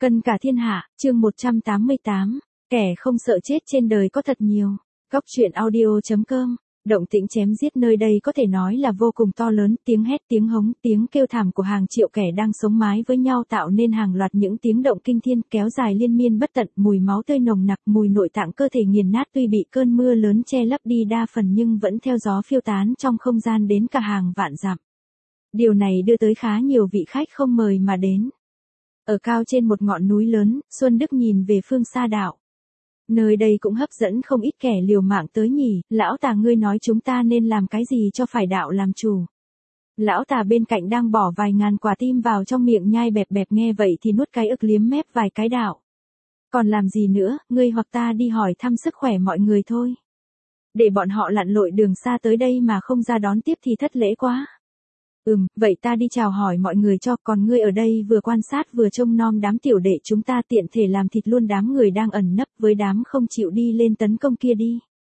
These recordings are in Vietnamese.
Cân cả thiên hạ, chương 188, kẻ không sợ chết trên đời có thật nhiều. Góc truyện audio.com, động tĩnh chém giết nơi đây có thể nói là vô cùng to lớn, tiếng hét, tiếng hống, tiếng kêu thảm của hàng triệu kẻ đang sống mái với nhau tạo nên hàng loạt những tiếng động kinh thiên kéo dài liên miên bất tận, mùi máu tươi nồng nặc, mùi nội tạng cơ thể nghiền nát tuy bị cơn mưa lớn che lấp đi đa phần nhưng vẫn theo gió phiêu tán trong không gian đến cả hàng vạn dặm. Điều này đưa tới khá nhiều vị khách không mời mà đến. Ở cao trên một ngọn núi lớn, Xuân Đức nhìn về phương xa đạo. Nơi đây cũng hấp dẫn không ít kẻ liều mạng tới nhỉ, lão tà ngươi nói chúng ta nên làm cái gì cho phải đạo làm chủ. Lão tà bên cạnh đang bỏ vài ngàn quả tim vào trong miệng nhai bẹp bẹp nghe vậy thì nuốt cái ức liếm mép vài cái đạo. Còn làm gì nữa, ngươi hoặc ta đi hỏi thăm sức khỏe mọi người thôi. Để bọn họ lặn lội đường xa tới đây mà không ra đón tiếp thì thất lễ quá. Vậy ta đi chào hỏi mọi người cho, còn ngươi ở đây vừa quan sát vừa trông nom đám tiểu đệ chúng ta tiện thể làm thịt luôn đám người đang ẩn nấp với đám không chịu đi lên tấn công kia đi.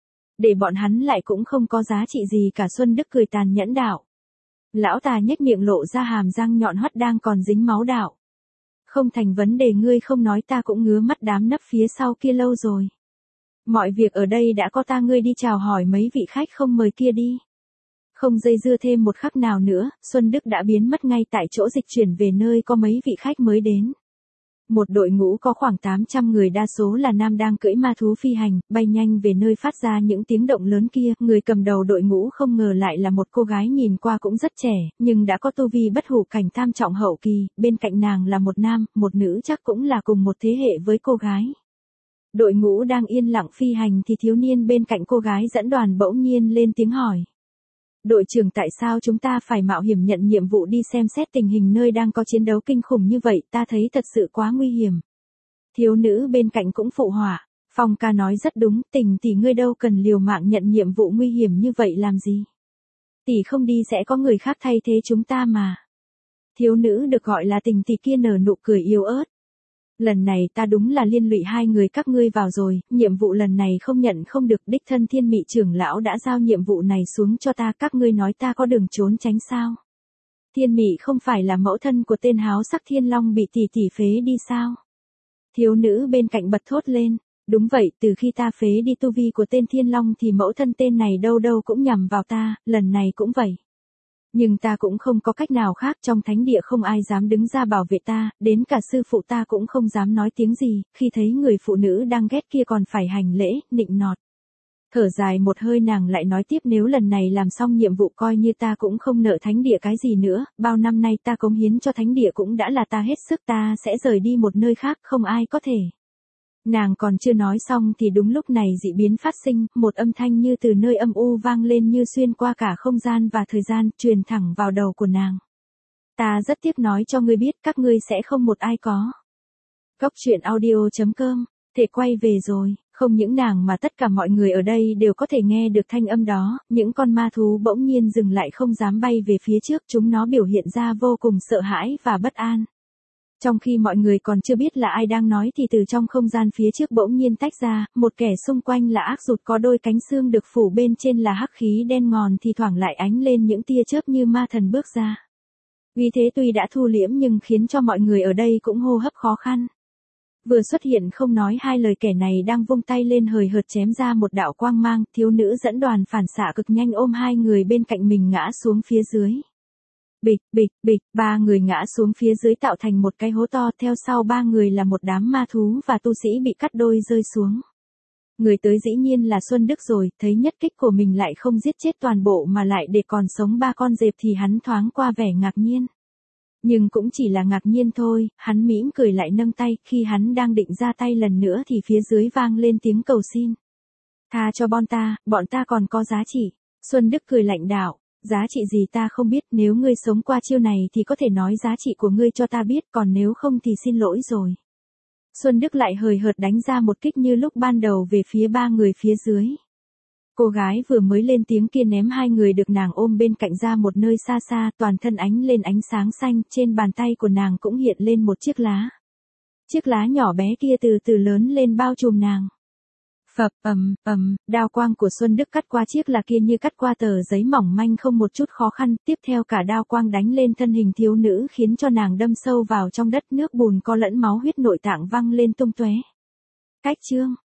Để bọn hắn lại cũng không có giá trị gì cả. Xuân Đức cười tàn nhẫn đạo. Lão tà nhếch miệng lộ ra hàm răng nhọn hoắt đang còn dính máu đạo. Không thành vấn đề, ngươi không nói ta cũng ngứa mắt đám nấp phía sau kia lâu rồi. Mọi việc ở đây đã có ta, ngươi đi chào hỏi mấy vị khách không mời kia đi. Không dây dưa thêm một khắc nào nữa, Xuân Đức đã biến mất ngay tại chỗ dịch chuyển về nơi có mấy vị khách mới đến. Một đội ngũ có khoảng 800 người đa số là nam đang cưỡi ma thú phi hành, bay nhanh về nơi phát ra những tiếng động lớn kia. Người cầm đầu đội ngũ không ngờ lại là một cô gái nhìn qua cũng rất trẻ, nhưng đã có tu vi bất hủ cảnh tam trọng hậu kỳ, bên cạnh nàng là một nam, một nữ chắc cũng là cùng một thế hệ với cô gái. Đội ngũ đang yên lặng phi hành thì thiếu niên bên cạnh cô gái dẫn đoàn bỗng nhiên lên tiếng hỏi. Đội trưởng, tại sao chúng ta phải mạo hiểm nhận nhiệm vụ đi xem xét tình hình nơi đang có chiến đấu kinh khủng như vậy, ta thấy thật sự quá nguy hiểm. Thiếu nữ bên cạnh cũng phụ họa, Phong ca nói rất đúng, Tình tỷ ngươi đâu cần liều mạng nhận nhiệm vụ nguy hiểm như vậy làm gì. Tỷ không đi sẽ có người khác thay thế chúng ta mà. Thiếu nữ được gọi là Tình tỷ kia nở nụ cười yếu ớt. Lần này ta đúng là liên lụy hai người các ngươi vào rồi, nhiệm vụ lần này không nhận không được, đích thân Thiên Mị trưởng lão đã giao nhiệm vụ này xuống cho ta, các ngươi nói ta có đường trốn tránh sao? Thiên Mị không phải là mẫu thân của tên háo sắc Thiên Long bị tỷ tỷ phế đi sao? Thiếu nữ bên cạnh bật thốt lên, đúng vậy, từ khi ta phế đi tu vi của tên Thiên Long thì mẫu thân tên này đâu đâu cũng nhằm vào ta, lần này cũng vậy. Nhưng ta cũng không có cách nào khác, trong thánh địa không ai dám đứng ra bảo vệ ta, đến cả sư phụ ta cũng không dám nói tiếng gì, khi thấy người phụ nữ đang ghét kia còn phải hành lễ, nịnh nọt. Thở dài một hơi nàng lại nói tiếp, nếu lần này làm xong nhiệm vụ coi như ta cũng không nợ thánh địa cái gì nữa, bao năm nay ta cống hiến cho thánh địa cũng đã là ta hết sức, ta sẽ rời đi một nơi khác, không ai có thể. Nàng còn chưa nói xong thì đúng lúc này dị biến phát sinh, một âm thanh như từ nơi âm u vang lên như xuyên qua cả không gian và thời gian, truyền thẳng vào đầu của nàng. Ta rất tiếc nói cho ngươi biết, các ngươi sẽ không một ai có. Góc truyện audio.com, thể quay về rồi, không những nàng mà tất cả mọi người ở đây đều có thể nghe được thanh âm đó, những con ma thú bỗng nhiên dừng lại không dám bay về phía trước, chúng nó biểu hiện ra vô cùng sợ hãi và bất an. Trong khi mọi người còn chưa biết là ai đang nói thì từ trong không gian phía trước bỗng nhiên tách ra, một kẻ xung quanh là ác rụt có đôi cánh xương được phủ bên trên là hắc khí đen ngòm thì thoảng lại ánh lên những tia chớp như ma thần bước ra. Uy thế tuy đã thu liễm nhưng khiến cho mọi người ở đây cũng hô hấp khó khăn. Vừa xuất hiện không nói hai lời kẻ này đang vung tay lên hời hợt chém ra một đạo quang mang, thiếu nữ dẫn đoàn phản xạ cực nhanh ôm hai người bên cạnh mình ngã xuống phía dưới. Bịch, bịch, bịch, ba người ngã xuống phía dưới tạo thành một cái hố to, theo sau ba người là một đám ma thú và tu sĩ bị cắt đôi rơi xuống. Người tới dĩ nhiên là Xuân Đức rồi, thấy nhất kích của mình lại không giết chết toàn bộ mà lại để còn sống ba con dẹp thì hắn thoáng qua vẻ ngạc nhiên. Nhưng cũng chỉ là ngạc nhiên thôi, hắn mỉm cười lại nâng tay, khi hắn đang định ra tay lần nữa thì phía dưới vang lên tiếng cầu xin. Tha cho bọn ta còn có giá trị. Xuân Đức cười lạnh đạo. Giá trị gì ta không biết, nếu ngươi sống qua chiêu này thì có thể nói giá trị của ngươi cho ta biết, còn nếu không thì xin lỗi rồi. Xuân Đức lại hời hợt đánh ra một kích như lúc ban đầu về phía ba người phía dưới. Cô gái vừa mới lên tiếng kia ném hai người được nàng ôm bên cạnh ra một nơi xa xa, toàn thân ánh lên ánh sáng xanh, trên bàn tay của nàng cũng hiện lên một chiếc lá. Chiếc lá nhỏ bé kia từ từ lớn lên bao trùm nàng. Phập, đao quang của Xuân Đức cắt qua chiếc là kia như cắt qua tờ giấy mỏng manh không một chút khó khăn, tiếp theo cả đao quang đánh lên thân hình thiếu nữ khiến cho nàng đâm sâu vào trong đất, nước bùn có lẫn máu huyết nội tạng văng lên tung tóe. Cách chương